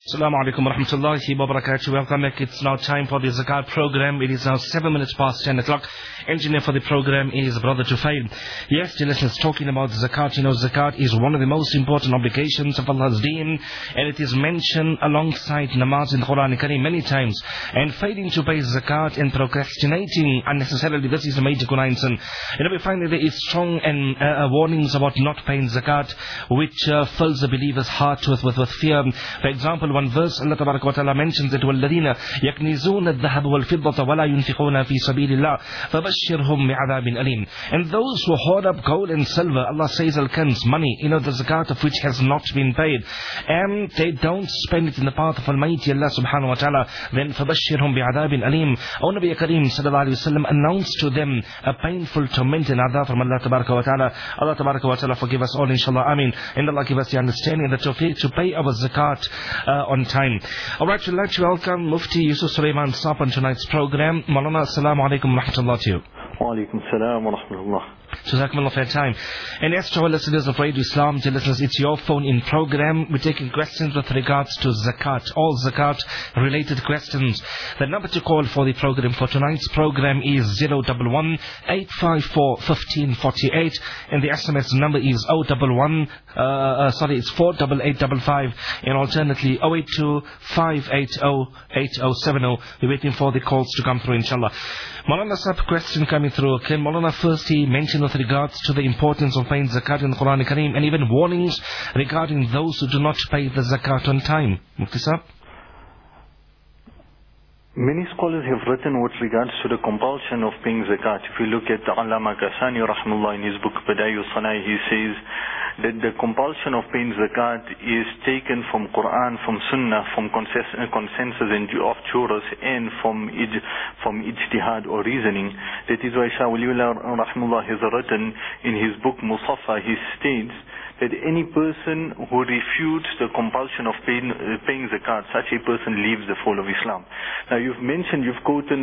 Assalamu alaikum wa rahmatullahi wa barakatuh. Welcome back. It's now time for the Zakat program. It is now 7 minutes past 10 o'clock. Engineer for the program is Brother Tufail. Yes, dear listeners, talking about Zakat. You know, Zakat is one of the most important obligations of Allah's deen, and it is mentioned alongside namaz in the Quran Kareem many times. And failing to pay Zakat and procrastinating unnecessarily, this is a major Quran sin. You know, we find that there is strong and warnings about not paying Zakat, which fills the believer's heart with fear. For example, one verse Allah Tabaraka wa Ta'ala mentions that وَالَّذِينَ يَكْنِزُونَ الذَّهَبَ وَالْفِضَّةَ وَلَا يُنْفِقُونَ فِي سَبِيلِ اللَّهِ فَبَشِّرْهُمْ بِعَذَابٍ أَلِيمٍ. And those who hoard up gold and silver, Allah says al-kanz, money, you know, the zakat of which has not been paid, and they don't spend it in the path of Almighty Allah subhanahu wa ta'ala, then فَبَشِّرْهُمْ بِعَذَابٍ أَلِيمٍ. Our Nabi Kareem sallallahu alayhi wa sallam announced to them a painful torment and adab from Allah Tabaraka wa Ta'ala. Allah Tabaraka wa Ta'ala forgive us all, inshallah, ameen. And Allah give us the understanding that to pay our zakat on time. Alright, we'd like to welcome Mufti Yusuf Sulaiman Saab on tonight's program. Maulana, assalamu alaikum wa rahmatullah to you. Wa alaikum salam wa rahmatullah. Jazakumullah for your time. And as to our listeners of Radio Islam, dear listeners, it's your phone in program. We're taking questions with regards to zakat, all zakat related questions. The number to call for the program for tonight's program is 011-854-1548, and the SMS number is it's 48855, and alternately 082-580-8070. We're waiting for the calls to come through, inshallah. Maulana Saab, question coming through. Okay, Maulana, first he mentioned with regards to the importance of paying zakat in the Quran Kareem, and even warnings regarding those who do not pay the zakat on time. Mufti Saab? Many scholars have written with regards to the compulsion of paying zakat. If you look at the Allama Kasani rahimahullah in his book Badayu Sanai, he says that the compulsion of paying zakat is taken from Quran, from Sunnah, from consensus and of jurors, and from ijtihad or reasoning. That is why Shah Waliullah rahimahullah has written in his book Musaffa, he states that any person who refutes the compulsion of paying zakat, such a person leaves the fold of Islam. Now you've quoted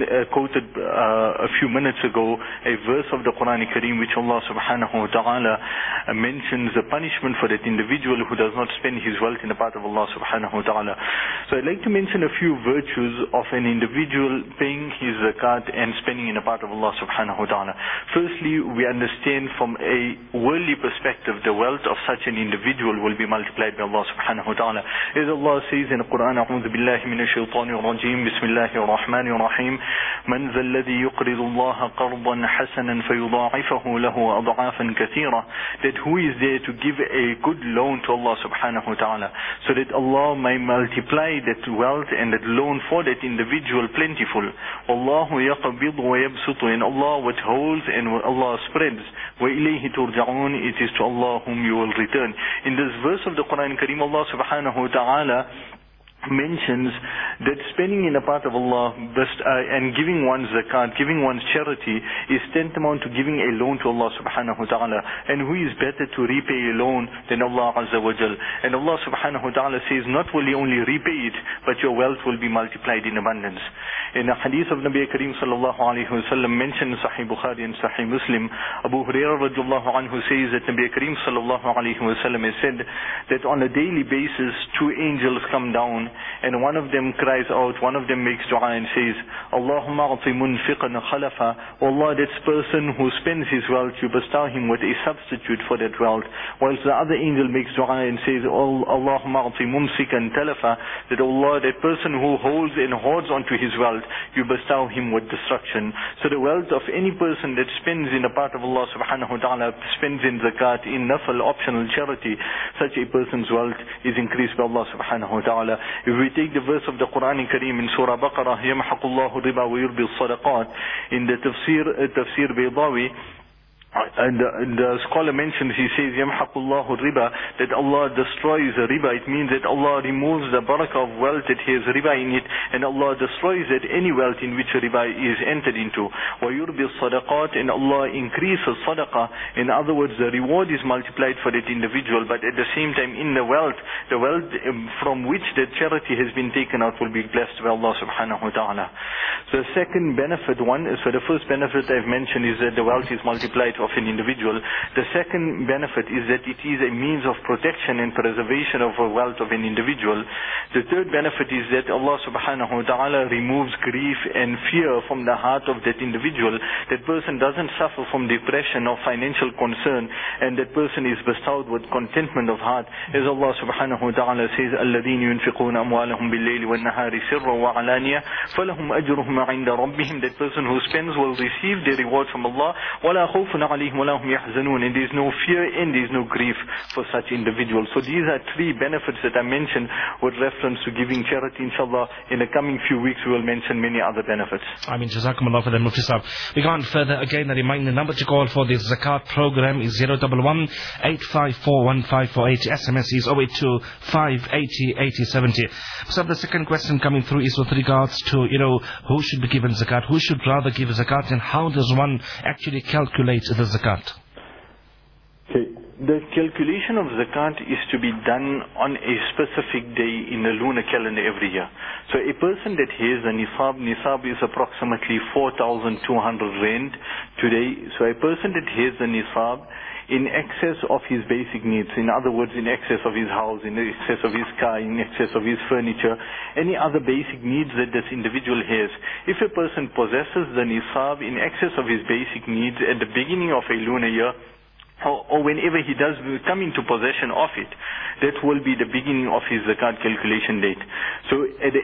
a few minutes ago a verse of the Quran Kareem which Allah subhanahu wa ta'ala mentions the punishment for that individual who does not spend his wealth in the path of Allah subhanahu wa ta'ala. So I'd like to mention a few virtues of an individual paying his zakat and spending in the path of Allah subhanahu wa ta'ala. Firstly, we understand from a worldly perspective the wealth of such an individual will be multiplied by Allah subhanahu wa ta'ala. As Allah says in the Quran, أعوذ بالله من الشيطان الرجيم بسم الله الرحمن الرحيم من ذا الذي يقرض الله قرضا حسنا فيضاعفه له أضعافا كثيرة, that who is there to give a good loan to Allah subhanahu wa ta'ala, so that Allah may multiply that wealth and that loan for that individual plentiful. Allah يقبض ويبسط, and Allah withholds and Allah spreads. وإليه ترجعون, it is to Allah whom you will return. In this verse of the Quran Kareem, Allah subhanahu wa ta'ala mentions that spending in the path of Allah and giving one's zakat, giving one's charity is tantamount to giving a loan to Allah subhanahu wa ta'ala. And who is better to repay a loan than Allah azza wa jal? And Allah subhanahu wa ta'ala says, not will you only repay it, but your wealth will be multiplied in abundance. In a hadith of Nabi Kareem sallallahu alayhi wa sallam mentioned in Sahih Bukhari and Sahih Muslim, Abu Hurairah radiallahu anhu says that Nabi Kareem sallallahu alayhi wa sallam has said that on a daily basis two angels come down, and one of them cries out, one of them makes dua and says, Allahumma a'ti munfiqan khalafa, Allah, that person who spends his wealth, you bestow him with a substitute for that wealth. Whilst the other angel makes dua and says, Allahumma a'ti mumsikan talafa, that Allah, that person who holds and hoards onto his wealth, you bestow him with destruction. So the wealth of any person that spends in the path of Allah subhanahu wa ta'ala, spends in zakat, in nafal, optional charity, such a person's wealth is increased by Allah subhanahu wa ta'ala. If we take the verse of the Quran Kareem in Surah Baqarah, يَمْحَقُ اللَّهُ الرِّبَا وَيُرْبِي الصَّدَقَاتِ, in the Tafsir Baydawi, and the scholar mentions, he says, يَمْحَقُ اللَّهُ الرِّبَى, that Allah destroys the riba. It means that Allah removes the barakah of wealth that has riba in it, and Allah destroys that any wealth in which riba is entered into. وَيُرْبِي الصَّدَقَاتِ, and Allah increases sadaqah. In other words, the reward is multiplied for that individual, but at the same time in the wealth from which that charity has been taken out will be blessed by Allah subhanahu wa ta'ala. So the second benefit, the first benefit I've mentioned is that the wealth is multiplied of an individual. The second benefit is that it is a means of protection and preservation of the wealth of an individual. The third benefit is that Allah subhanahu wa ta'ala removes grief and fear from the heart of that individual. That person doesn't suffer from depression or financial concern, and that person is bestowed with contentment of heart. As Allah subhanahu wa ta'ala says, الَّذِينَ يُنْفِقُونَ أَمْوَالَهُمْ بِاللَّيْلِ وَالنَّهَارِ سِرًّا وَعَلَانِيَةً فَلَهُمْ أَجْرُهُمْ عِنْدَ رَبِّهِمْ. That person who spends will receive their reward from Allah. وَلَا خَوْفٌ عَلَيْهِمْ وَلَا هُمْ يَحْزَنُونَ. And there is no fear and there is no grief for such individuals. So these are three benefits that I mentioned with reference to giving charity. Inshallah, in the coming few weeks we will mention many other benefits. I mean, Jazakumullah for that, Mufti Sahib. We go on further. Again, I remind the number to call for this Zakat program is 011 854 1548. SMS is 082 580 8070. So the second question coming through is with regards to, who should be given Zakat, who should rather give Zakat, and how does one actually calculate the Zakat? Okay. The calculation of zakat is to be done on a specific day in the lunar calendar every year. So a person that has a nisab is approximately 4,200 rand today. So a person that has a nisab in excess of his basic needs, in other words, in excess of his house, in excess of his car, in excess of his furniture, any other basic needs that this individual has. If a person possesses the nisab in excess of his basic needs at the beginning of a lunar year, or whenever he does come into possession of it, that will be the beginning of his zakat calculation date. So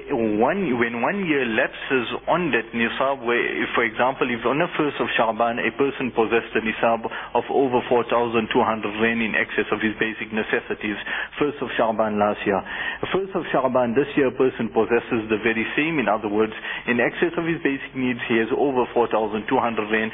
when 1 year lapses on that nisab, where, if, for example, if on the 1st of Sha'ban a person possessed a nisab of over 4,200 rand in excess of his basic necessities, 1st of Sha'ban last year, 1st of Sha'ban this year a person possesses the very same, in other words, in excess of his basic needs he has over 4,200 rand,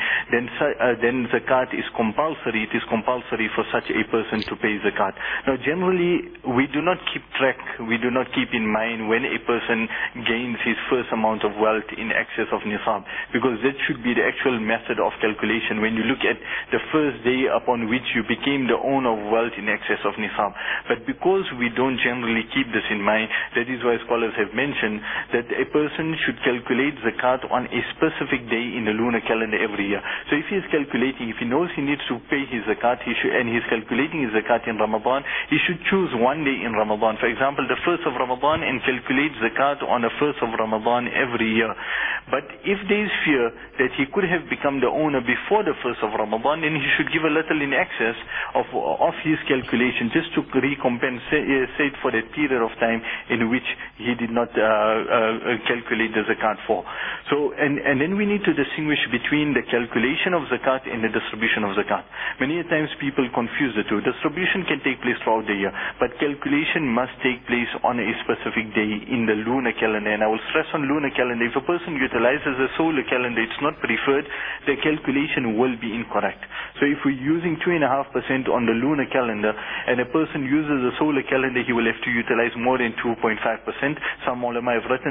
then zakat is compulsory. It is compulsory for such a person to pay zakat. Now generally we do not keep track, we do not keep in mind when a person gains his first amount of wealth in excess of nisab, because that should be the actual method of calculation when you look at the first day upon which you became the owner of wealth in excess of nisab. But because we don't generally keep this in mind, that is why scholars have mentioned that a person should calculate zakat on a specific day in the lunar calendar every year. So if he is calculating, if he knows he needs to pay his zakat, and he's calculating his zakat in Ramadan, he should choose one day in Ramadan. For example, the 1st of Ramadan, and calculate zakat on the 1st of Ramadan every year. But if there is fear that he could have become the owner before the 1st of Ramadan, then he should give a little in excess of his calculation, just to recompensate for that period of time in which he did not calculate the zakat for. So, and then we need to distinguish between the calculation of zakat and the distribution of zakat. Many times people confuse the two. Distribution can take place throughout the year, but calculation must take place on a specific day in the lunar calendar. And I will stress on lunar calendar. If a person utilizes a solar calendar, it's not preferred, the calculation will be incorrect. So if we're using 2.5% on the lunar calendar and a person uses a solar calendar, he will have to utilize more than 2.5%. Some ulama have written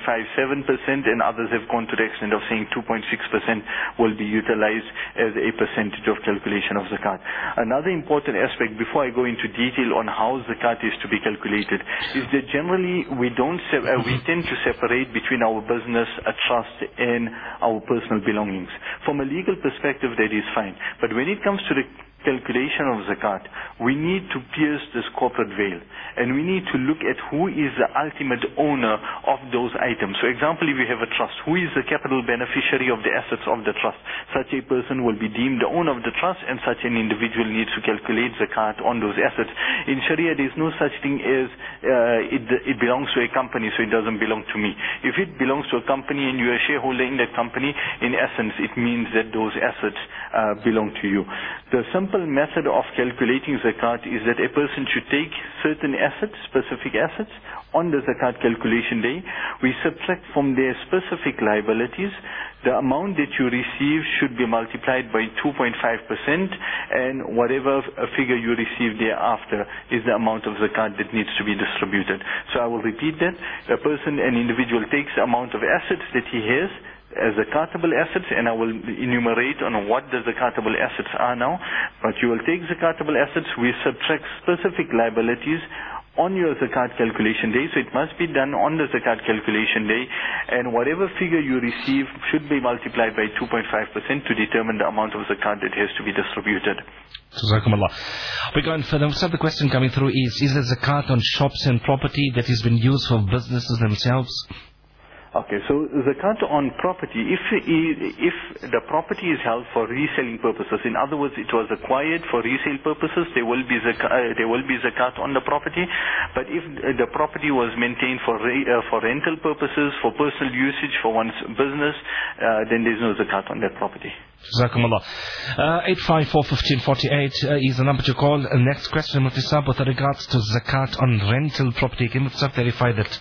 2.57%, and others have gone to the extent of saying 2.6% will be utilized as a percentage of calculation of zakat. Another important aspect, before I go into detail on how zakat is to be calculated, is that generally we tend to separate between our business, a trust, and our personal belongings. From a legal perspective, that is fine. But when it comes to the calculation of zakat, we need to pierce this corporate veil, and we need to look at who is the ultimate owner of those items. For example, if you have a trust, who is the capital beneficiary of the assets of the trust? Such a person will be deemed the owner of the trust, and such an individual needs to calculate zakat on those assets. In Sharia, there is no such thing as it belongs to a company, so it doesn't belong to me. If it belongs to a company and you're a shareholder in that company, in essence, it means that those assets belong to you. The simple method of calculating zakat is that a person should take certain assets, specific assets, on the zakat calculation day. We subtract from their specific liabilities. The amount that you receive should be multiplied by 2.5%, and whatever figure you receive thereafter is the amount of zakat that needs to be distributed. So I will repeat that. An individual takes the amount of assets that he has as zakatable assets, and I will enumerate on what the zakatable assets are now. But you will take zakatable assets, we subtract specific liabilities on your zakat calculation day, so it must be done on the zakat calculation day, and whatever figure you receive should be multiplied by 2.5% to determine the amount of zakat that has to be distributed. Jazakumullah. We're going further. So the question coming through is there zakat on shops and property that has been used for businesses themselves? Okay, so zakat on property, if the property is held for reselling purposes, in other words, it was acquired for resale purposes, there will be zakat on the property. But if the property was maintained for rental purposes, for personal usage, for one's business, then there's no zakat on that property. Jazakumullah. 854-1548 is the number to call. Next question, Mufti Saab, with regards to zakat on rental property. Can Mufti Saab verify that?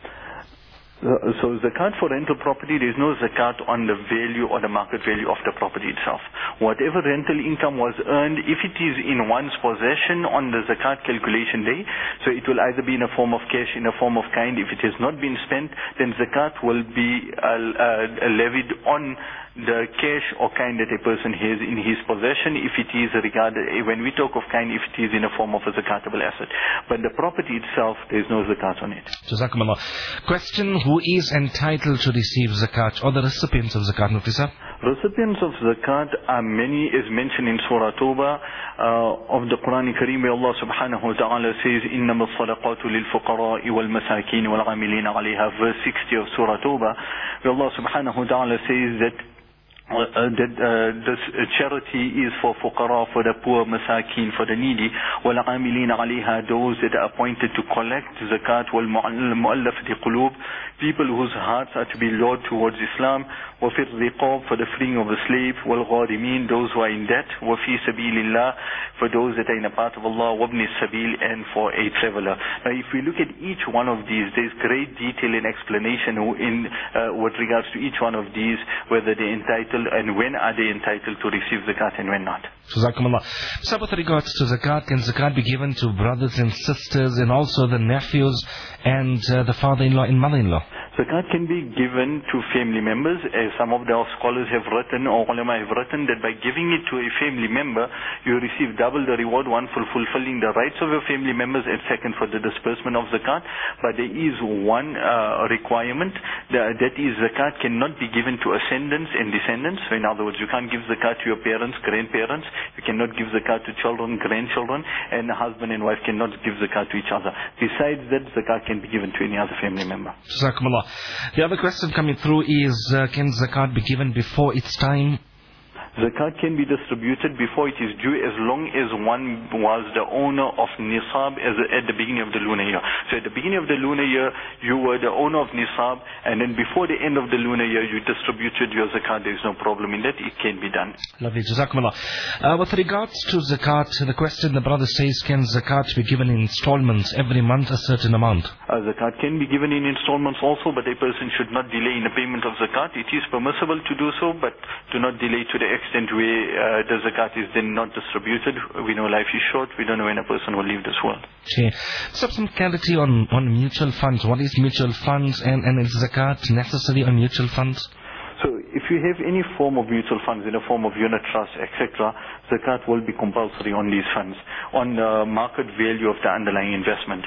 So zakat for rental property, there is no zakat on the value or the market value of the property itself. Whatever rental income was earned, if it is in one's possession on the zakat calculation day, so it will either be in a form of cash, in a form of kind. If it has not been spent, then zakat will be levied on the cash or kind that a person has in his possession, if it is regarded, when we talk of kind, if it is in a form of a zakatable asset. But the property itself, there is no zakat on it. Jazakumullah. Question, who is entitled to receive zakat, or the recipients of zakat, Mufti Saab? Recipients of zakat are many, as mentioned in Surah Tawbah of the Quran Kareem, where Allah subhanahu wa ta'ala says, إِنَّمَا الصَّدَقَاتُ لِلْفُقَرَاءِ وَالْمَسَاكِينِ وَالْعَامِلِينَ عَلَيْهَا, verse 60 of Surah Tawbah, where Allah subhanahu wa ta'ala says that this charity is for fuqara, for the poor, masakin, for the needy, وَالْعَامِلِينَ عَلَيْهَا, those that are appointed to collect zakat, وَالْمُؤَلَّفَةِ قُلُوبِ, people whose hearts are to be lured towards Islam, وَفِي الرِّقَابِ, for the freeing of a slave, وَالْغَارِمِينَ, those who are in debt, وَفِي سَبِيلِ اللَّهِ, for those that are in the path of Allah, وَابْنِ السَّبِيلِ, and for a traveler. Now if we look at each one of these, there's great detail and explanation with regards to each one of these, whether they're entitled and when are they entitled to receive zakat and when not. Jazakumullah. So with regards to zakat, can zakat be given to brothers and sisters and also the nephews and the father-in-law and mother-in-law? Zakat can be given to family members, as some of the scholars have written, or ulama have written, that by giving it to a family member, you receive double the reward, one for fulfilling the rights of your family members, and second for the disbursement of zakat. But there is one requirement, that is zakat cannot be given to ascendants and descendants. So in other words, you can't give zakat to your parents, grandparents, you cannot give zakat to children, grandchildren, and the husband and wife cannot give zakat to each other. Besides that, zakat can be given to any other family member. Jazakumullah. The other question coming through is, can zakat be given before its time? Zakat can be distributed before it is due, as long as one was the owner of nisab at the beginning of the lunar year. So at the beginning of the lunar year, you were the owner of nisab, and then before the end of the lunar year, you distributed your zakat. There is no problem in that. It can be done. Lovely. Jazakumullah. With regards to zakat, the question the brother says, can zakat be given in installments every month, a certain amount? Zakat can be given in installments also, but a person should not delay in the payment of zakat. It is permissible to do so, but do not delay to the extent where the zakat is then not distributed. We know life is short. We don't know when a person will leave this world. Okay. So some clarity on mutual funds. What is mutual funds, and is zakat necessary on mutual funds? So if you have any form of mutual funds in the form of unit trust, etc., zakat will be compulsory on these funds, on the market value of the underlying investment.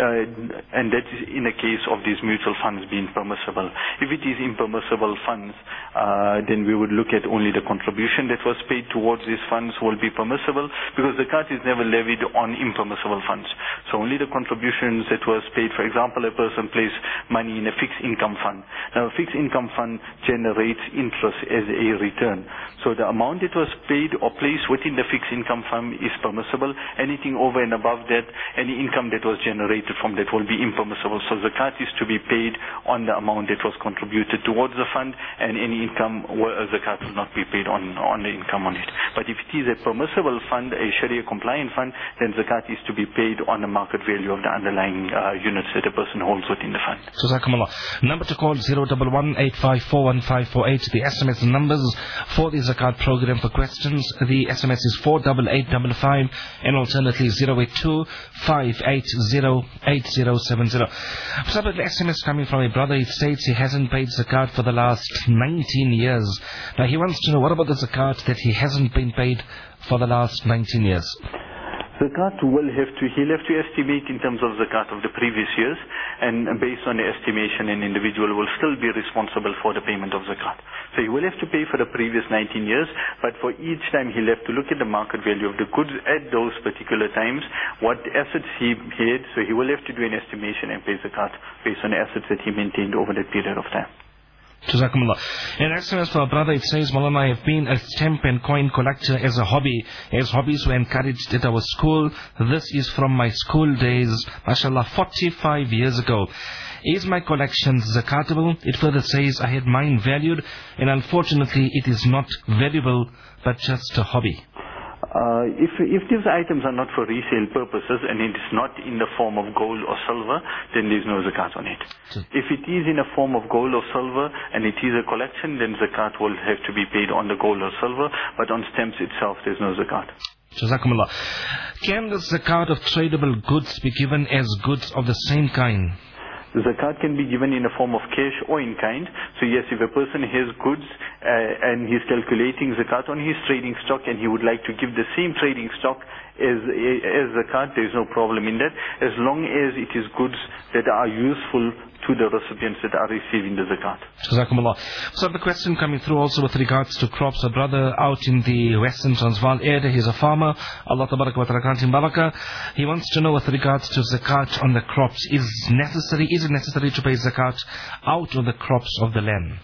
And that is in the case of these mutual funds being permissible. If it is impermissible funds, then we would look at only the contribution that was paid towards these funds will be permissible, because zakat is never levied on impermissible funds. So only the contributions that was paid. For example, a person placed money in a fixed income fund. Now a fixed income fund generates interest as a return. So the amount that was paid or placed within the fixed income fund is permissible. Anything over and above that, any income that was generated from that will be impermissible. So zakat is to be paid on the amount that was contributed towards the fund, and any income, zakat will not be paid on the income on it. But if it is a permissible fund, a Sharia compliant fund, then zakat is to be paid on the market value of the underlying units that a person holds within the fund. Jazakumullah. Number to call 011-854-1548. The SMS numbers for the zakat program for questions. The SMS is 48855, and alternately 082-580-8070. Separate SMS coming from a brother. He states he hasn't paid zakat for the last 19 years. Now he wants to know, what about the zakat that he hasn't been paid for the last 19 years? Zakat he'll have to estimate in terms of zakat of the previous years, and based on the estimation, an individual will still be responsible for the payment of zakat. So he will have to pay for the previous 19 years, but for each time he'll have to look at the market value of the goods at those particular times, what assets he had, so he will have to do an estimation and pay zakat based on the assets that he maintained over that period of time. Jazakumullah. In SMS for our brother, it says, Maulana, I have been a stamp and coin collector as a hobby, as hobbies were encouraged at our school. This is from my school days, mashallah, 45 years ago. Is my collection zakatable? It further says, I had mine valued, and unfortunately it is not valuable, but just a hobby. If these items are not for resale purposes and it is not in the form of gold or silver, then there is no zakat on it. If it is in a form of gold or silver and it is a collection, then zakat will have to be paid on the gold or silver, but on stamps itself there is no zakat. Jazakumullah. Can the zakat of tradable goods be given as goods of the same kind? The zakat can be given in a form of cash or in kind. So yes, if a person has goods and he's calculating zakat on his trading stock and he would like to give the same trading stock as zakat, there is no problem in that, as long as it is goods that are useful to the recipients that are receiving the zakat. Jazakumullah. So the question coming through also with regards to crops. A brother out in the Western Transvaal area, he's a farmer. Allah tabarak wa ta'ala grant him barakah. He wants to know with regards to zakat on the crops. Is it necessary to pay zakat out of the crops of the land?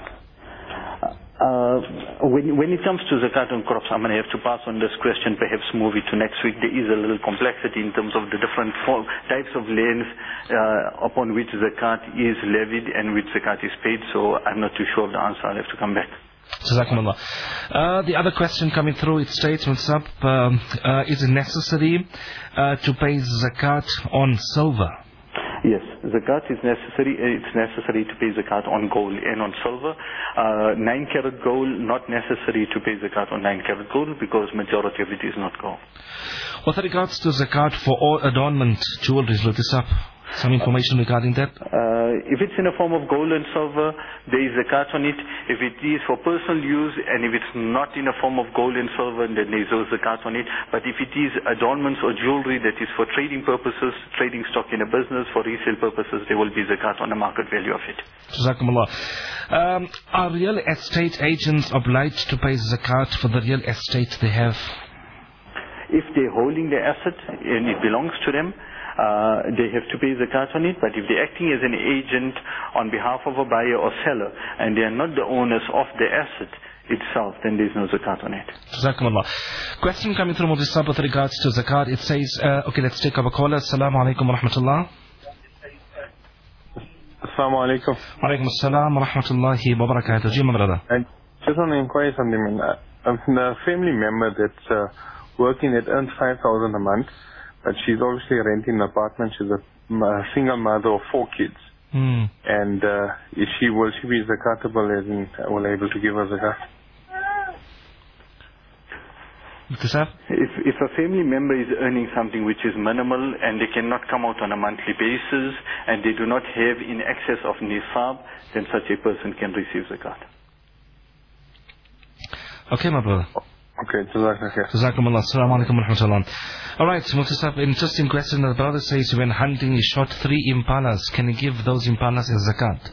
When it comes to zakat on crops, I'm going to have to pass on this question, perhaps move it to next week. There is a little complexity in terms of the different types of lands upon which zakat is levied and which zakat is paid, so I'm not too sure of the answer. I'll have to come back. Jazakumullah. The other question coming through, it states, is it necessary to pay zakat on silver? Yes, zakat is necessary. It's necessary to pay zakat on gold and on silver. 9-carat gold, not necessary to pay zakat on 9-carat gold because majority of it is not gold. With regards to zakat for all adornment jewelry, look this up. Some information regarding that? If it's in a form of gold and silver, there is zakat on it. If it is for personal use and if it's not in a form of gold and silver, then there is no zakat on it. But if it is adornments or jewelry that is for trading purposes, trading stock in a business, for resale purposes, there will be zakat on the market value of it. Jazakumullah. Are real estate agents obliged to pay zakat for the real estate they have? If they're holding the asset and it belongs to them, they have to pay zakat on it. But if they're acting as an agent on behalf of a buyer or seller and they are not the owners of the asset itself, then there is no zakat on it. Jazakumullah. Question coming through Mujisab with regards to zakat. It says, okay, let's take up a caller. Assalamu alaikum wa rahmatullah. Assalamu alaikum. Wa alaikum assalam wa rahmatullahi wa barakatuh. Ji, my brother. I just want to inquire something. A family member that's working that earns 5,000 a month, but she's obviously renting an apartment. She's a single mother of 4 kids. And will she be zakatable, as in will able to give her zakat? If a family member is earning something which is minimal and they cannot come out on a monthly basis and they do not have in excess of nisab, then such a person can receive zakat. Okay, my brother. Okay, Jazakallah. Jazakumullah. Assalamu alaikum wa rahmatullah. Alright, Muftisab, interesting question. The brother says when hunting he shot 3 impalas. Can he give those impalas as zakat?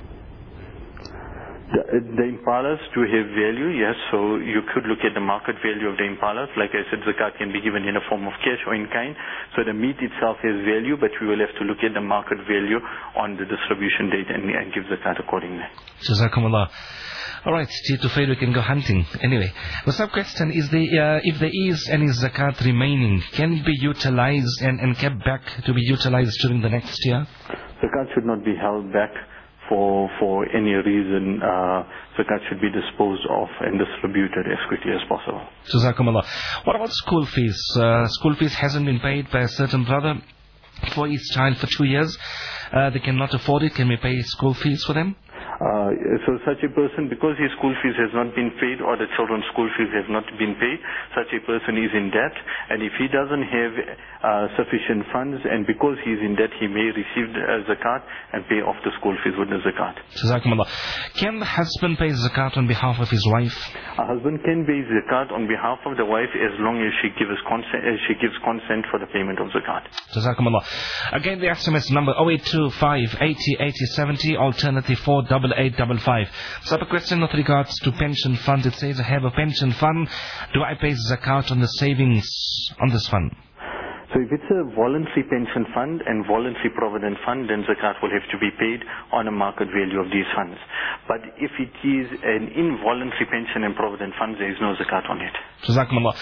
The impalas do have value, yes, so you could look at the market value of the impalas. Like I said, zakat can be given in a form of cash or in kind. So the meat itself has value, but we will have to look at the market value on the distribution date and give zakat accordingly. Jazakumullah. Alright, to fail we can go hunting. Anyway, the sub-question is if there is any zakat remaining, can it be utilized and kept back to be utilized during the next year? Zakat should not be held back for any reason. Zakat should be disposed of and distributed as quickly as possible. Jazakumullah. What about school fees? School fees hasn't been paid by a certain brother for his child for 2 years. They cannot afford it. Can we pay school fees for them? So such a person, because his school fees has not been paid or the children's school fees have not been paid, such a person is in debt, and if he doesn't have sufficient funds, and because he is in debt, he may receive zakat and pay off the school fees with the zakat. Jazakumullah. Can the husband pay zakat on behalf of his wife? A husband can pay zakat on behalf of the wife as long as she gives consent for the payment of zakat. Jazakumullah. Again, the SMS number 0825 80 80 70, alternative 48855. So, a question with regards to pension fund. It says, I have a pension fund. Do I pay zakat on the savings on this fund? So if it's a voluntary pension fund and voluntary provident fund, then zakat will have to be paid on a market value of these funds. But if it is an involuntary pension and provident fund, there is no zakat on it. Jazakumullah.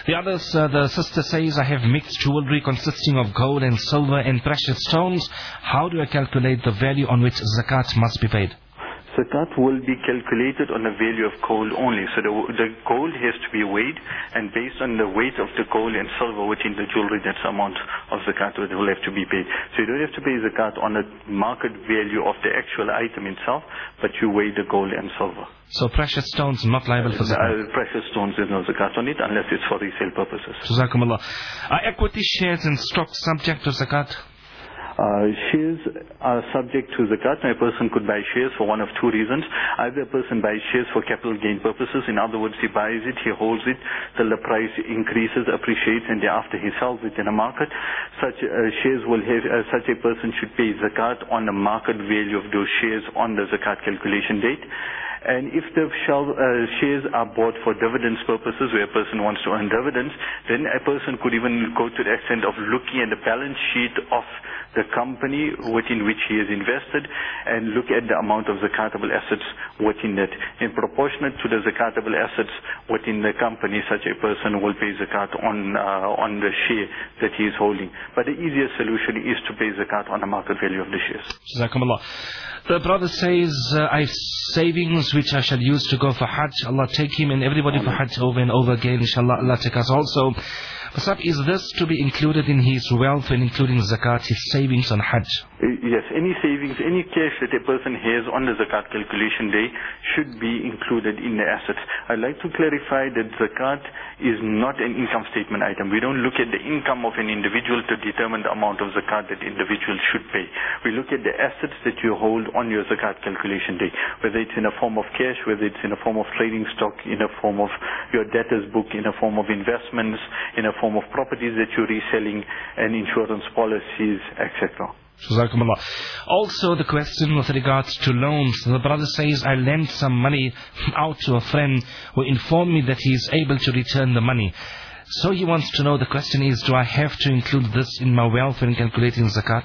The sister says, I have mixed jewelry consisting of gold and silver and precious stones. How do I calculate the value on which zakat must be paid? Zakat will be calculated on the value of gold only. So the gold has to be weighed, and based on the weight of the gold and silver within the jewelry, that's the amount of zakat that will have to be paid. So you don't have to pay zakat on the market value of the actual item itself, but you weigh the gold and silver. So precious stones not liable for zakat? Precious stones, there's no zakat on it unless it's for resale purposes. Jazakumullah. Are equity shares and stocks subject to zakat? Shares are subject to zakat. A person could buy shares for one of two reasons. Either a person buys shares for capital gain purposes. In other words, he buys it, he holds it till the price increases, appreciates, and thereafter he sells it in a market. Such shares will have, such a person should pay zakat on the market value of those shares on the zakat calculation date. And if the shares are bought for dividends purposes, where a person wants to earn dividends, then a person could even go to the extent of looking at the balance sheet of the company within which he is invested and look at the amount of zakatable assets within that. In proportionate to the zakatable assets within the company, such a person will pay zakat on the share that he is holding. But the easiest solution is to pay zakat on the market value of the shares. Jazakumullah. The brother says, I have savings which I shall use to go for Hajj. Allah take him and everybody for Hajj over and over again. Inshallah, Allah take us also. Fasab, is this to be included in his wealth and including zakat, his savings on Hajj? Yes, any savings, any cash that a person has on the zakat calculation day should be included in the assets. I'd like to clarify that zakat is not an income statement item. We don't look at the income of an individual to determine the amount of zakat that individual should pay. We look at the assets that you hold on your zakat calculation day, whether it's in a form of cash, whether it's in a form of trading stock, in a form of your debtor's book, in a form of investments, in a form of properties that you're reselling, and insurance policies, etc. Jazakumullah. Also the question with regards to loans. The brother says, I lent some money out to a friend who informed me that he is able to return the money. So he wants to know, the question is, do I have to include this in my wealth when calculating zakat?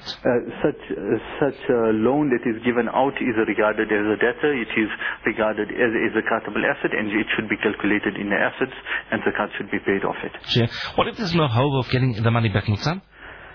Such a loan that is given out is regarded as a debtor. It is regarded as a zakatable asset, and it should be calculated in the assets, and zakat should be paid off it. Sure. What if there's no hope of getting the money back, Muksan?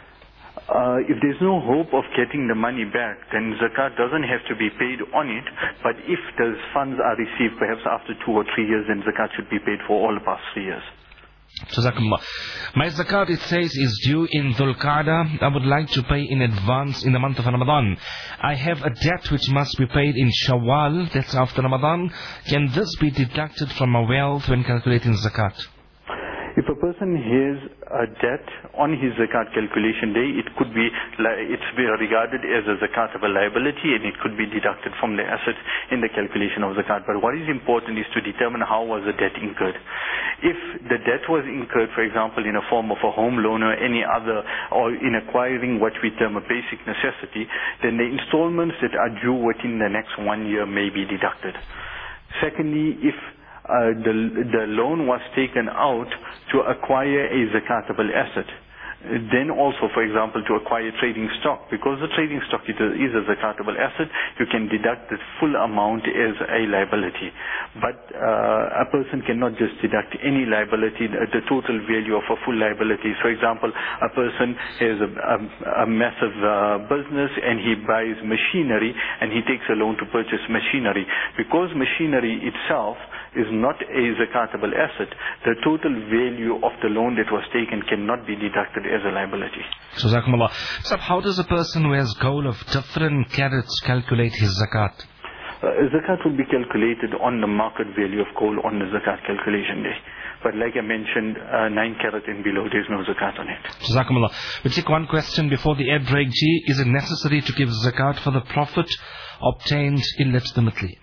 If there's no hope of getting the money back, then zakat doesn't have to be paid on it. But if the funds are received perhaps after 2 or 3 years, then zakat should be paid for all the past 3 years. Jazakumullah. My zakat, it says, is due in Dhul Qa'dah. I would like to pay in advance in the month of Ramadan. I have a debt which must be paid in Shawwal, that's after Ramadan. Can this be deducted from my wealth when calculating zakat? If a person has a debt on his zakat calculation day, it's regarded as a zakatable liability, and it could be deducted from the assets in the calculation of zakat. But what is important is to determine how was the debt incurred. If the debt was incurred, for example, in a form of a home loan or any other, or in acquiring what we term a basic necessity, then the installments that are due within the next 1 year may be deducted. Secondly, if the loan was taken out to acquire a zakatable asset, then also, for example, to acquire trading stock, because the trading stock is a zakatable asset, you can deduct the full amount as a liability. But a person cannot just deduct any liability, the total value of a full liability. For example, a person has a massive business and he buys machinery and he takes a loan to purchase machinery. Because machinery itself is not a zakatable asset, the total value of the loan that was taken cannot be deducted as a liability. Jazakumullah. So how does a person who has gold of different carats calculate his zakat? zakat will be calculated on the market value of gold on the zakat calculation day. But like I mentioned, 9 carat and below, there's no zakat on it. Jazakumullah. We'll take one question before the ad break. G, is it necessary to give zakat for the profit obtained illegitimately?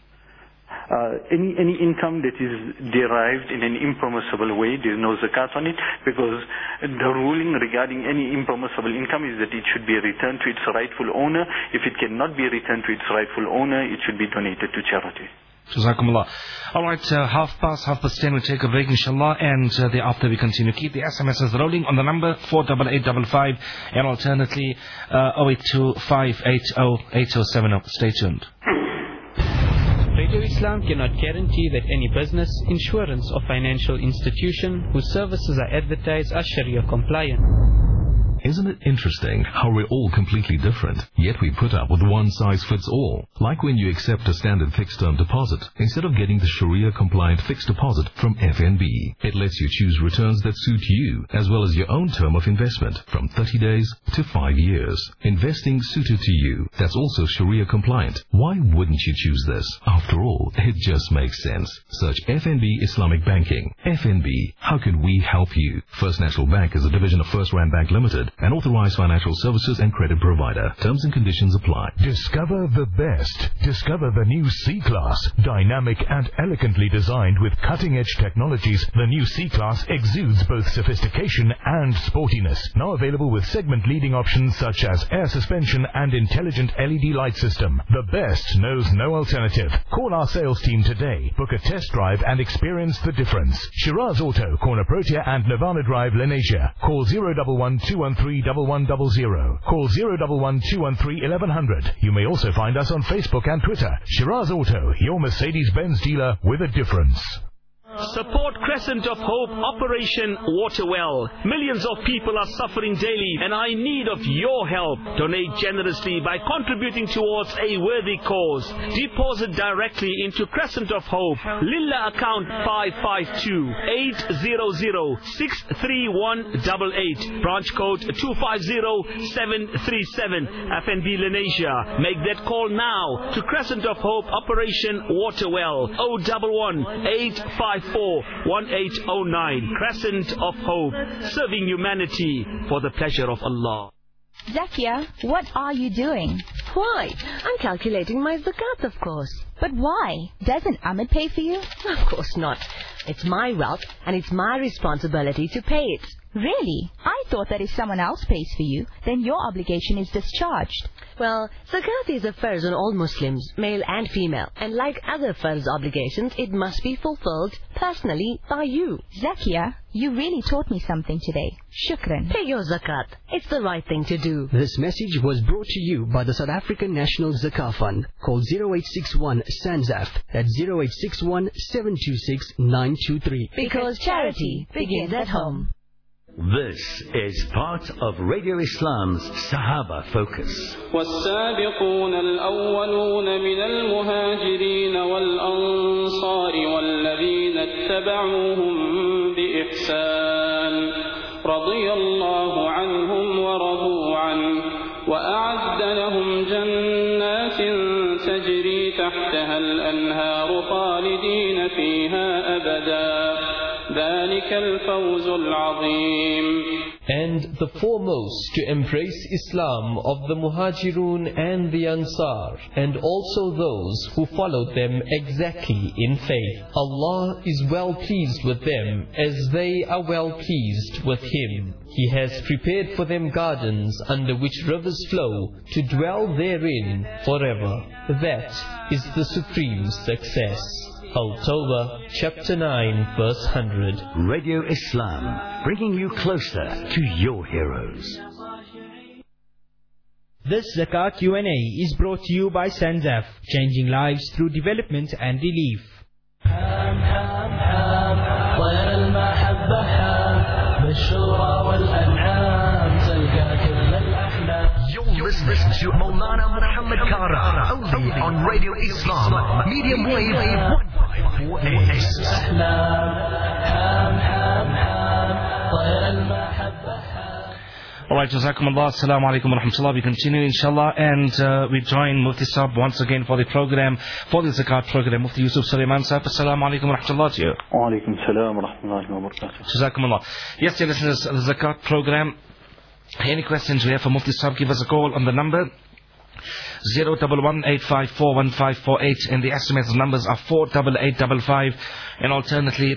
Any income that is derived in an impermissible way, there is no zakat on it, because the ruling regarding any impermissible income is that it should be returned to its rightful owner. If it cannot be returned to its rightful owner, it should be donated to charity. Jazakumullah. Alright, 10:30, we'll take a break inshallah, and thereafter we continue. Keep the SMSs rolling on the number 48855 and alternately 0825808070. Stay tuned. Radio Islam cannot guarantee that any business, insurance or financial institution whose services are advertised are Sharia compliant. Isn't it interesting how we're all completely different, yet we put up with one size fits all? Like when you accept a standard fixed term deposit instead of getting the Sharia compliant fixed deposit from FNB. It lets you choose returns that suit you as well as your own term of investment from 30 days to 5 years. Investing suited to you, that's also Sharia compliant. Why wouldn't you choose this? After all, it just makes sense. Search FNB Islamic Banking. FNB, how can we help you? First National Bank is a division of First Rand Bank Limited, an authorized financial services and credit provider. Terms and conditions apply. Discover the best. Discover the new C-Class. Dynamic and elegantly designed with cutting-edge technologies, the new C-Class exudes both sophistication and sportiness. Now available with segment-leading options such as air suspension and intelligent LED light system. The best knows no alternative. Call our sales team today. Book a test drive and experience the difference. Shiraz Auto, Corner Protea and Nirvana Drive, Lenasia. Call 011-213-1100. Call 011-213-1100. You may also find us on Facebook and Twitter. Shiraz Auto, your Mercedes-Benz dealer with a difference. Support Crescent of Hope Operation Waterwell. Millions of people are suffering daily and are in need of your help. Donate generously by contributing towards a worthy cause. Deposit directly into Crescent of Hope. Lilla account 552-800-63188. Branch code 250737. FNB Lenasia. Make that call now to Crescent of Hope Operation Waterwell. 011-854-1809. Crescent of Hope, serving humanity for the pleasure of Allah. Zakia, what are you doing? Why? I'm calculating my zakat, of course. But why? Doesn't Ahmed pay for you? Of course not. It's my wealth and it's my responsibility to pay it. Really? I thought that if someone else pays for you, then your obligation is discharged. Well, zakat is a farz on all Muslims, male and female. And like other farz obligations, it must be fulfilled personally by you. Zakia, you really taught me something today. Shukran. Pay your zakat. It's the right thing to do. This message was brought to you by the South African National Zakah Fund. Call 0861 SANZAF. That's 0861 726 923. Because charity begins at home. This is part of Radio Islam's Sahaba Focus. والسابقون الأولون من المهاجرين والأنصار والذين اتبعوهم بإحسان رضي الله عنهم ورضوا عنه وأعد لهم جنات تجري تحتها الأنهار خالدين فيها أبدا ذلك الفوز العظيم. And the foremost to embrace Islam of the Muhajirun and the Ansar, and also those who followed them exactly in faith. Allah is well pleased with them as they are well pleased with Him. He has prepared for them gardens under which rivers flow to dwell therein forever. That is the supreme success. Al-Tawbah, chapter 9, verse 100. Radio Islam, bringing you closer to your heroes. This Zakat Q&A is brought to you by SANZAF, changing lives through development and relief. You're listening to Maulana Muhammad Kara, only on Radio Islam, medium wave 154S. Alright, Jazakumullah, Assalamu alaikum wa rahmatullah. We continue inshallah, and we join Mufti Sahab once again for the program, for the Zakat program. Mufti Yusuf Sulaiman Sahab, Assalamu alaikum wa rahmatullah to you. Wa alaikum salam wa rahmatullahi wa barakatuh. Jazakumullah. Yes, dear listeners, the Zakat program. Any questions we have for Mufti Sahab, give us a call on the number 011-854-1548, and the SMS numbers are 48855, and alternately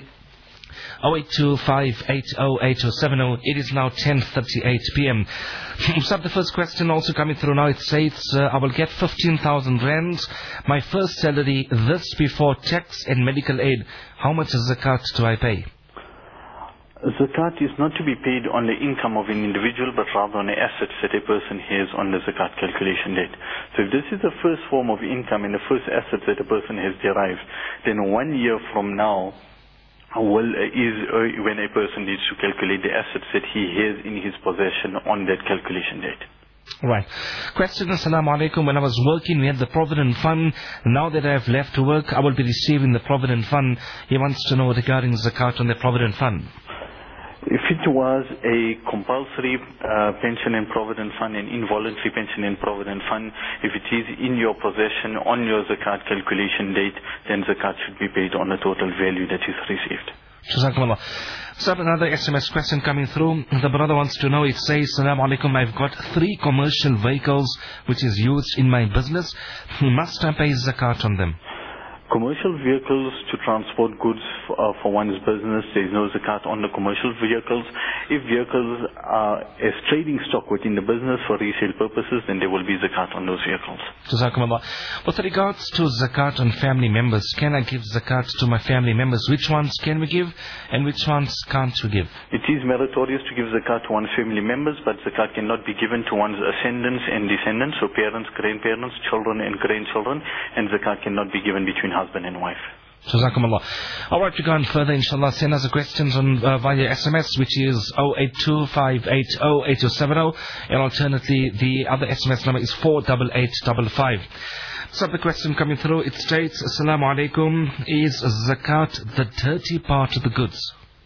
082-580-8070. It is now 10:38 p.m. So the first question also coming through now. It states, I will get 15,000 rands, my first salary, this before tax and medical aid. How much zakat do I pay? Zakat is not to be paid on the income of an individual, but rather on the assets that a person has on the zakat calculation date. So if this is the first form of income and the first assets that a person has derived, then 1 year from now is when a person needs to calculate the assets that he has in his possession on that calculation date. Right. Question, Assalamu alaikum. When I was working, we had the Provident Fund. Now that I have left work, I will be receiving the Provident Fund. He wants to know regarding zakat on the Provident Fund. If it was a compulsory pension and provident fund and involuntary pension and provident fund, if it is in your possession on your zakat calculation date, then zakat should be paid on the total value that is received. Jazakumullah. So another SMS question coming through. The brother wants to know, it says, Assalamu alaikum, I've got 3 commercial vehicles which is used in my business. Must I pay zakat on them? Commercial vehicles to transport goods for one's business, there is no zakat on the commercial vehicles. If vehicles are as trading stock within the business for resale purposes, then there will be zakat on those vehicles. Jazakumullah. With regards to zakat on family members, can I give zakat to my family members? Which ones can we give and which ones can't we give? It is meritorious to give zakat to one's family members, but zakat cannot be given to one's ascendants and descendants, so parents, grandparents, children and grandchildren, and zakat cannot be given between husband and wife. Jazakumullah. Alright, we go on further, inshallah. Send us the questions on via SMS, which is 082-580-8070, and alternately the other SMS number is 48855. So the question coming through, it states, Assalamu alaikum, is zakat the dirty part of the goods?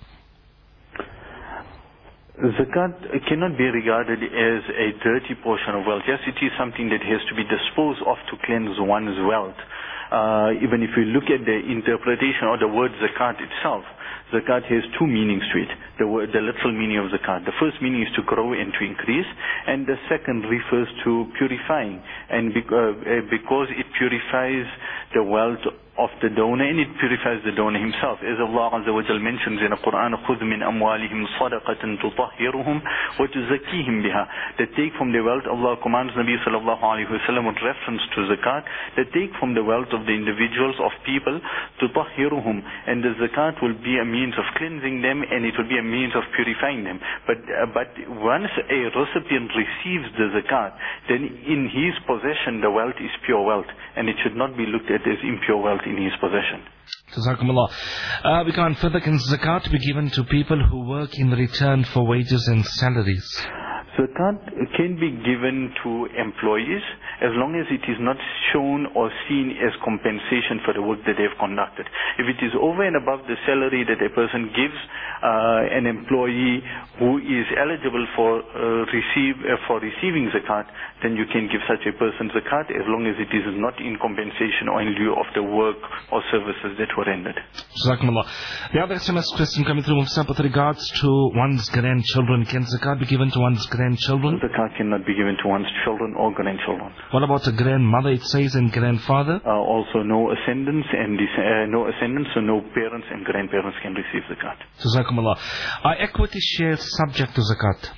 Zakat cannot be regarded as a dirty portion of wealth. Yes, it is something that has to be disposed of to cleanse one's wealth. Even if you look at the interpretation or the word zakat itself, zakat has 2 meanings to it. The literal meaning of zakat. The first meaning is to grow and to increase, and the second refers to purifying. And because it purifies the wealth of the donor, and it purifies the donor himself. As Allah Azza wa Jal mentions in the Quran, خُذْ مِنْ أَمْوَالِهِمْ صَدَقَةً تُطَهِّرُهُمْ وَتُزَكِّيهِمْ بِهَا. That take from the wealth, Allah commands Nabi sallallahu alayhi wa sallam with reference to zakat, that take from the wealth of the individuals, of people, تُطَهِّرُهُمْ, and the zakat will be a means of cleansing them, and it will be a means of purifying them. But once a recipient receives the zakat, then in his possession the wealth is pure wealth, and it should not be looked at as impure wealth in his possession. Jazakumullah. We go on further. Can zakat be given to people who work in return for wages and salaries? Zakat can be given to employees as long as it is not shown or seen as compensation for the work that they have conducted. If it is over and above the salary that a person gives an employee who is eligible for receiving zakat, then you can give such a person zakat as long as it is not in compensation or in lieu of the work or services that were rendered. Jazakumullah. The other SMS question coming through with regards to one's grandchildren, can zakat be given to one's grandchildren? Zakat cannot be given to one's children or grandchildren. What about a grandmother, it says, and grandfather? Also no ascendants, so no parents and grandparents can receive zakat. Jazakumullah. Are equity shares subject to zakat?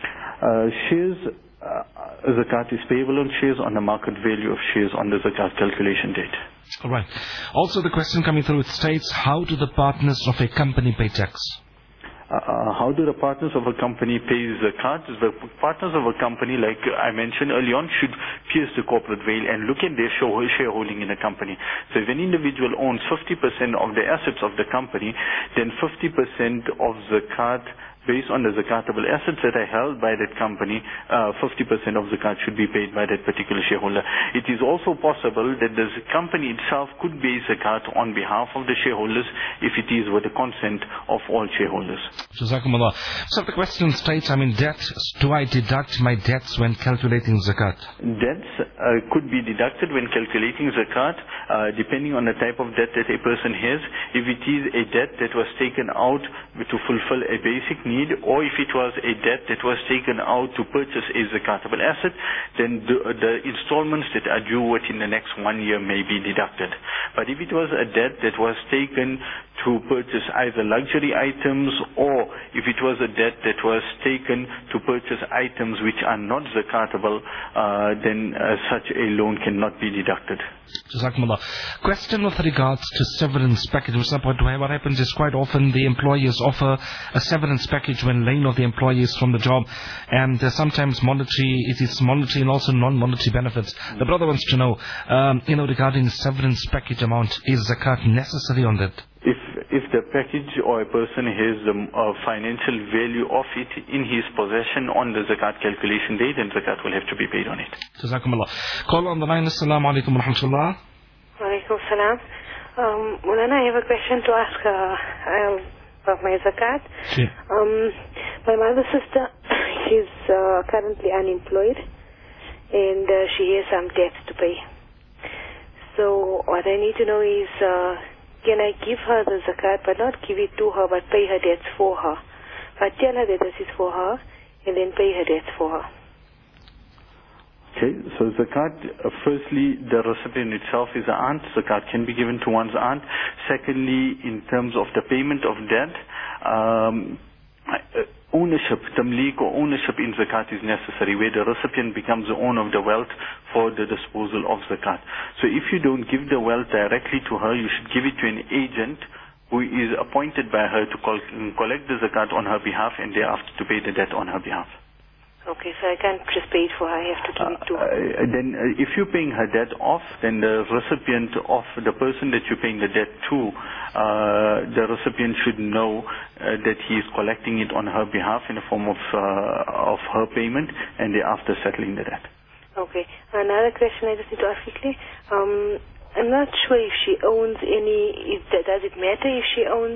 Zakat is payable on shares on the market value of shares on the zakat calculation date. Alright. Also the question coming through, it states, how do the partners of a company pay tax? How do the partners of a company pay zakat? The partners of a company, like I mentioned early on, should pierce the corporate veil and look at their shareholding in a company. So if an individual owns 50% of the assets of the company, then 50% of zakat based on the zakatable assets that are held by that company, 50% of zakat should be paid by that particular shareholder. It is also possible that the company itself could pay zakat on behalf of the shareholders if it is with the consent of all shareholders. Jazakumullah. So the question states, debts, do I deduct my debts when calculating zakat? Debts could be deducted when calculating zakat, depending on the type of debt that a person has. If it is a debt that was taken out to fulfill a basic need, or if it was a debt that was taken out to purchase a zakatable asset, then the installments that are due within the next 1 year may be deducted. But if it was a debt that was taken to purchase either luxury items, or if it was a debt that was taken to purchase items which are not zakatable, then such a loan cannot be deducted. Jazakumullah. Question with regards to severance package. What happens is quite often the employers offer a severance package when laying off the employees from the job, and sometimes it is monetary and also non-monetary benefits. The brother wants to know, regarding severance package amount, is zakat necessary on that? If the package or a person has the financial value of it in his possession on the zakat calculation day, then zakat will have to be paid on it. Jazakumullah. Call on the line. Assalamu alaikum wa rahmatullah. Wa alaikum salam. Mulana, I have a question to ask about my zakat. Sure. My mother's sister, she's currently unemployed, and she has some debts to pay. So what I need to know is, can I give her the zakat, but not give it to her, but pay her debts for her? But tell her that this is for her, and then pay her debts for her. Okay, so zakat, firstly, the recipient itself is an aunt. Zakat can be given to one's aunt. Secondly, in terms of the payment of debt, ownership, tamliq or ownership in zakat is necessary, where the recipient becomes the owner of the wealth for the disposal of zakat. So if you don't give the wealth directly to her, you should give it to an agent who is appointed by her to collect the zakat on her behalf, and thereafter to pay the debt on her behalf. Okay, so I can't just pay it for her, I have to give it to her. Then if you're paying her debt off, then the recipient of the person that you're paying the debt to, the recipient should know that he is collecting it on her behalf in the form of her payment, and thereafter settling the debt. Okay, another question I just need to ask quickly. I'm not sure if she owns any, does it matter if she owns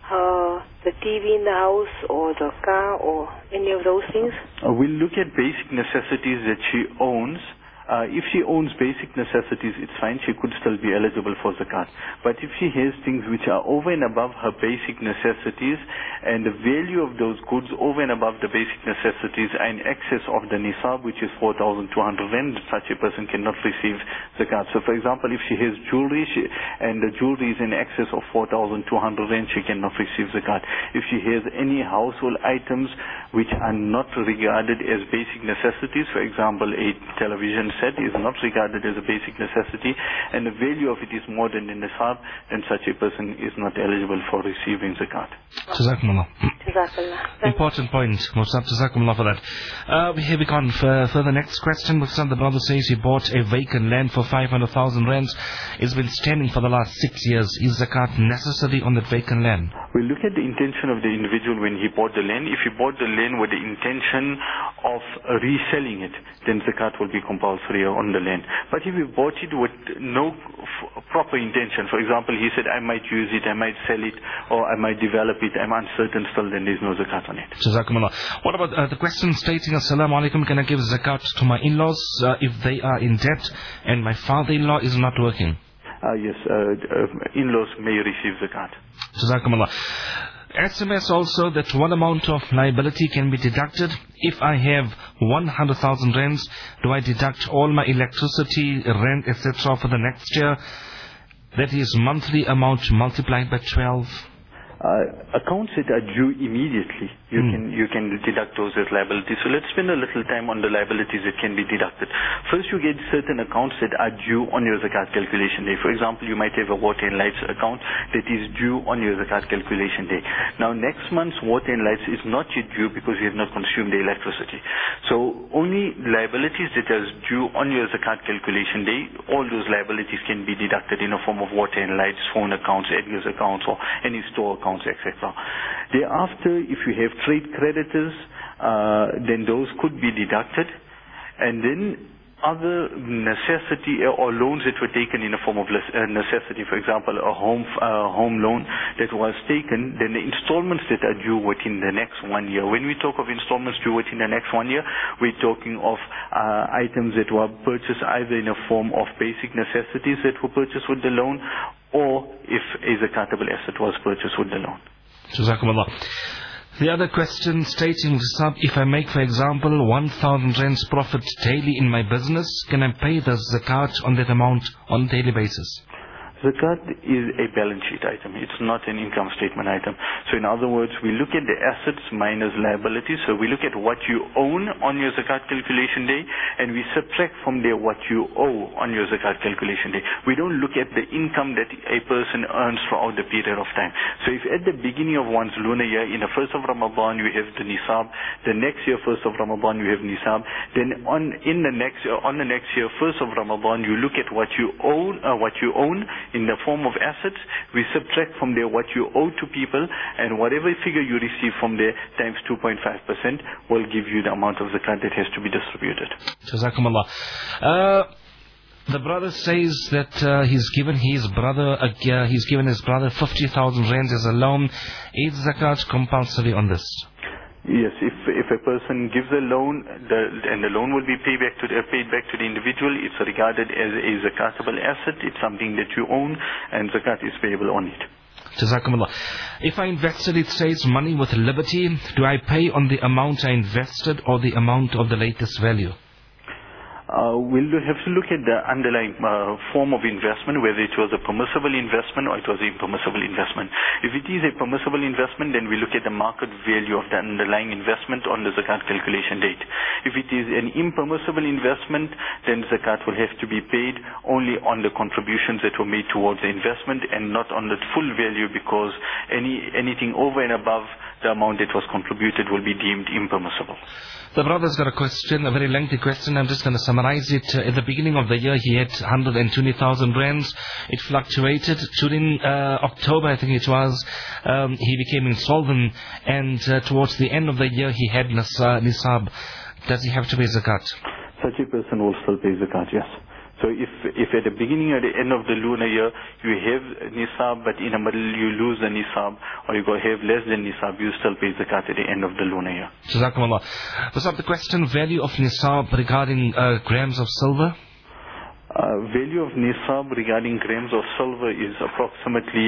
the TV in the house or the car or any of those things? We'll look at basic necessities that she owns. If she owns basic necessities, it's fine. She could still be eligible for zakat. But if she has things which are over and above her basic necessities, and the value of those goods over and above the basic necessities are in excess of the nisab, which is 4,200 rand, such a person cannot receive zakat. So for example, if she has jewelry and the jewelry is in excess of 4,200 rand, she cannot receive zakat. If she has any household items which are not regarded as basic necessities, for example, a television set is not regarded as a basic necessity, and the value of it is more than the nisab, then such a person is not eligible for receiving zakat. Jazakumullah. Important point, Musab. Jazakumullah for that. Here we go for the next question. Musab, the brother says he bought a vacant land for 500,000 rands. It's been standing for the last 6 years. Is zakat necessary on that vacant land? We look at the intention of the individual when he bought the land. If he bought the land with the intention of reselling it, then zakat will be compulsory on the land. But if he bought it with no proper intention, for example, he said, I might use it, I might sell it, or I might develop it, I'm uncertain still, then there's no zakat on it. Jazakumullah. What about the question stating, Assalamu alaikum, can I give zakat to my in-laws if they are in debt and my father-in-law is not working? Yes, in-laws may receive zakat. Jazakumullah. SMS also that what amount of liability can be deducted if I have 100,000 rands? Do I deduct all my electricity, rent, etc. for the next year? That is monthly amount multiplied by 12. Accounts that are due immediately, you can deduct those as liabilities. So let's spend a little time on the liabilities that can be deducted. First, you get certain accounts that are due on your zakat calculation day. For example, you might have a water and lights account that is due on your zakat calculation day. Now, next month's water and lights is not yet due because you have not consumed the electricity. So only liabilities that are due on your zakat calculation day, all those liabilities can be deducted in a form of water and lights, phone accounts, arrears accounts, or any store account accounts, etc. Thereafter, if you have trade creditors, then those could be deducted. And then other necessity or loans that were taken in a form of necessity, for example, a home loan that was taken, then the installments that are due within the next 1 year. When we talk of installments due within the next 1 year, we're talking of items that were purchased either in a form of basic necessities that were purchased with the loan, or if a zakatable asset was purchased with the loan. Jazakumullah. The other question stating, if I make, for example, 1,000 rands profit daily in my business, can I pay the zakat on that amount on a daily basis? Zakat is a balance sheet item. It's not an income statement item. So in other words, we look at the assets minus liabilities. So we look at what you own on your zakat calculation day, and we subtract from there what you owe on your zakat calculation day. We don't look at the income that a person earns throughout the period of time. So if at the beginning of one's lunar year, in the first of Ramadan, you have the nisab, the next year, first of Ramadan, you have nisab, then on the next year, first of Ramadan, you look at what you own in the form of assets. We subtract from there what you owe to people, and whatever figure you receive from there times 2.5% will give you the amount of zakat that has to be distributed. Jazakumullah. The brother says that he's given his brother 50,000 rands as a loan. Is zakat compulsory on this? Yes, if a person gives a loan, and the loan will be paid back to the individual, it's regarded as a zakatable asset. It's something that you own, and zakat is payable on it. Jazakumullah. If I invested, it says, money with Liberty, do I pay on the amount I invested or the amount of the latest value? We'll have to look at the underlying form of investment, whether it was a permissible investment or it was an impermissible investment. If it is a permissible investment, then we look at the market value of the underlying investment on the zakat calculation date. If it is an impermissible investment, then zakat will have to be paid only on the contributions that were made towards the investment and not on the full value, because anything over and above the amount that was contributed will be deemed impermissible. The brother's got a question, a very lengthy question. I'm just going to summarize it. At the beginning of the year, he had 120,000 rands. It fluctuated. During October, I think it was, he became insolvent. And towards the end of the year, he had nisab. Does he have to pay zakat? Such a person will still pay zakat, yes. So if at the beginning or the end of the lunar year you have nisab, but in the middle you lose the nisab, or you have less than nisab, you still pay zakat at the end of the lunar year. Jazakumullah. Was that the question, value of nisab regarding grams of silver? Value of nisab regarding grams of silver is approximately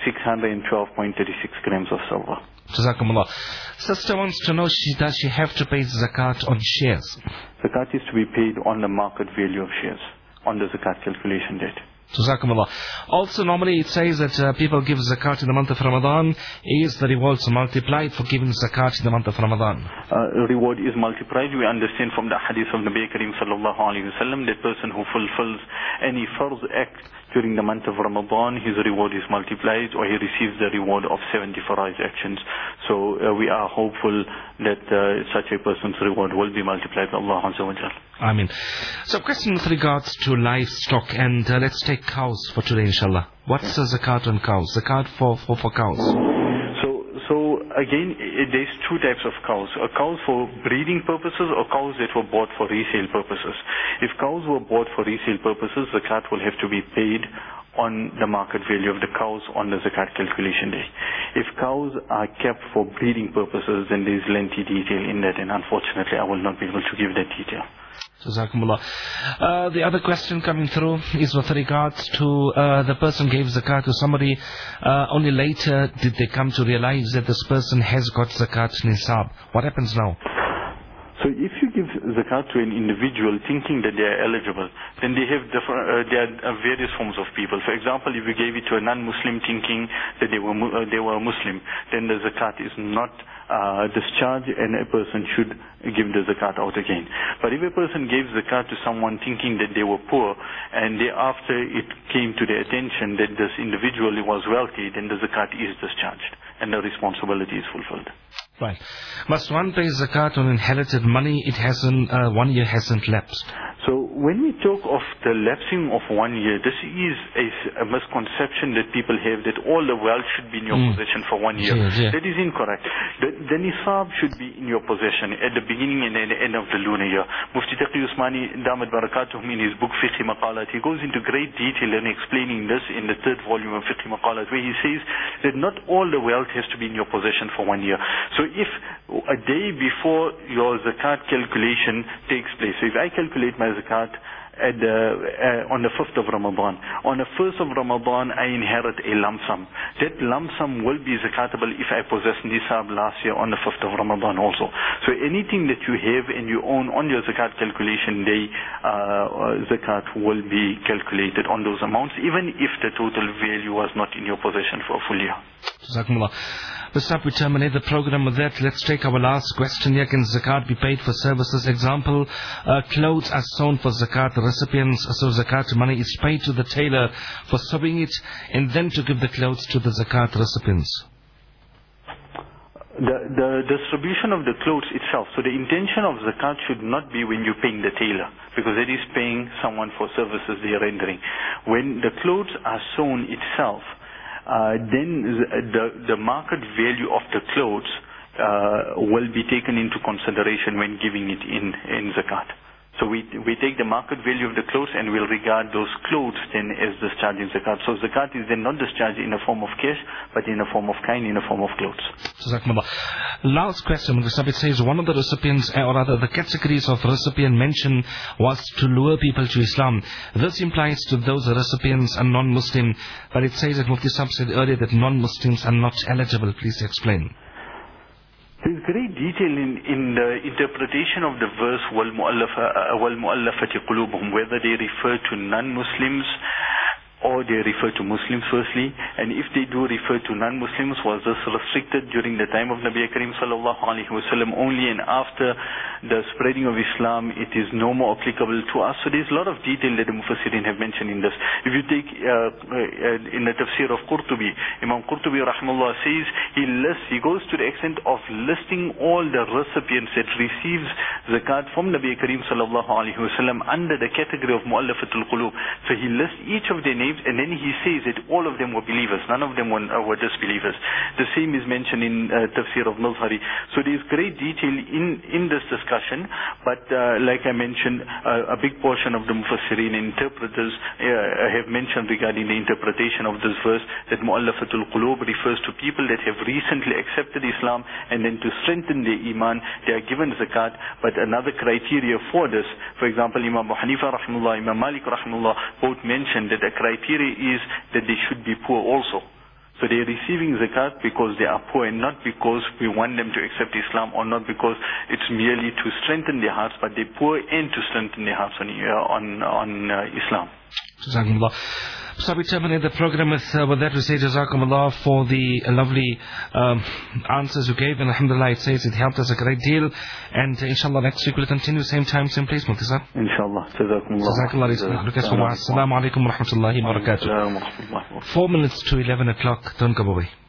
612.36 grams of silver. Jazakumullah. Sister wants to know, does she have to pay zakat on shares? Zakat is to be paid on the market value of shares, on the zakat calculation date. Jazakumullah. Also, normally it says that people give zakat in the month of Ramadan. Is the rewards multiplied for giving zakat in the month of Ramadan? Reward is multiplied. We understand from the hadith of Nabi Karim sallallahu alayhi wa sallam, that person who fulfills any farz act during the month of Ramadan, his reward is multiplied, or he receives the reward of 70 faraiz actions. So we are hopeful that such a person's reward will be multiplied by Allah Azza wa Jal. Ameen. So, question with regards to livestock, and let's take cows for today, inshallah. What's the zakat on cows? Zakat for cows? So again, there's two types of cows. Cows for breeding purposes, or cows that were bought for resale purposes. If cows were bought for resale purposes, zakat will have to be paid on the market value of the cows on the zakat calculation day. If cows are kept for breeding purposes, then there's lengthy detail in that, and unfortunately I will not be able to give that detail. Jazakumullah. The other question coming through is with regards to the person gave zakat to somebody. Only later did they come to realize that this person has got zakat nisab. What happens now? So if you give zakat to an individual thinking that they are eligible, then they have there are various forms of people. For example, if you gave it to a non-Muslim thinking that they were Muslim, then the zakat is not discharged, and a person should give the zakat out again. But if a person gave zakat to someone thinking that they were poor, and thereafter it came to their attention that this individual was wealthy, then the zakat is discharged and the responsibility is fulfilled. Right. Must one pay zakat on inherited money? It hasn't, 1 year hasn't lapsed. So when we talk of the lapsing of 1 year, this is a misconception that people have that all the wealth should be in your possession for 1 year. That is incorrect. The nisab should be in your possession at the beginning and at the end of the lunar year. Mufti Taqi Usmani Damat Barakatuh in his book Fiqh Maqalat, he goes into great detail in explaining this in the 3rd volume of Fiqh Maqalat, where he says that not all the wealth has to be in your possession for 1 year. So if a day before your zakat calculation takes place, so if I calculate my zakat on the 5th of Ramadan, on the 1st of Ramadan I inherit a lump sum. That lump sum will be zakatable if I possess nisab last year on the 5th of Ramadan also. So anything that you have and you own on your zakat calculation day, zakat will be calculated on those amounts, even if the total value was not in your possession for a full year. Jazakumullah. Mr. We terminate the program with that. Let's take our last question here. Can zakat be paid for services? Example, clothes are sewn for zakat recipients, so zakat money is paid to the tailor for sewing it and then to give the clothes to the zakat recipients. The distribution of the clothes itself, so the intention of zakat should not be when you're paying the tailor, because it is paying someone for services they are rendering. When the clothes are sewn itself, then the market value of the clothes will be taken into consideration when giving it in zakat. So we take the market value of the clothes and we'll regard those clothes then as discharging zakat. So zakat is then not discharged in a form of cash, but in a form of kind, in a form of clothes. Last question, it says one of the recipients, or rather the categories of recipient mentioned was to lure people to Islam. This implies to those recipients are non-Muslim, but it says that Mufti Sahib said earlier that non-Muslims are not eligible. Please explain. There's great detail in the interpretation of the verse وَالْمُؤَلَّفَةِ قُلُوبُهُمْ, whether they refer to non-Muslims or they refer to Muslims firstly, and if they do refer to non-Muslims, was this restricted during the time of Nabi Karim sallallahu alaihi wasallam only, and after the spreading of Islam it is no more applicable to us? So there's a lot of detail that the Mufassirin have mentioned in this. If you take in the tafsir of Qurtubi, Imam Qurtubi rahimahullah says he goes to the extent of listing all the recipients that receives zakat from Nabi Karim sallallahu alaihi wasallam under the category of Mu'allafatul Qulub. So he lists each of their names, and then he says that all of them were believers, none of them were disbelievers. The same is mentioned in tafsir of Nazhari. So there is great detail in this discussion, but like I mentioned, a big portion of the Mufassirin interpreters have mentioned regarding the interpretation of this verse that Mu'allafatul Qulub refers to people that have recently accepted Islam, and then to strengthen their iman they are given zakat. But another criteria for this, for example, Imam Abu Hanifa rahimahullah, Imam Malik rahimahullah both mentioned that the criteria is that they should be poor also. So they are receiving zakat because they are poor, and not because we want them to accept Islam, or not because it's merely to strengthen their hearts, but they're poor and to strengthen their hearts on Islam. Jazakumullah. So we terminate the program with that. We say Jazakumullah for the lovely answers you gave, and alhamdulillah, it says it helped us a great deal, and inshallah next week we'll continue same time, same place, Mufti Sahib. Inshallah. Jazakumullah. Assalamu alaikum wa rahmatullahi wa barakatuh. 4 minutes to 11 o'clock. Don't go away.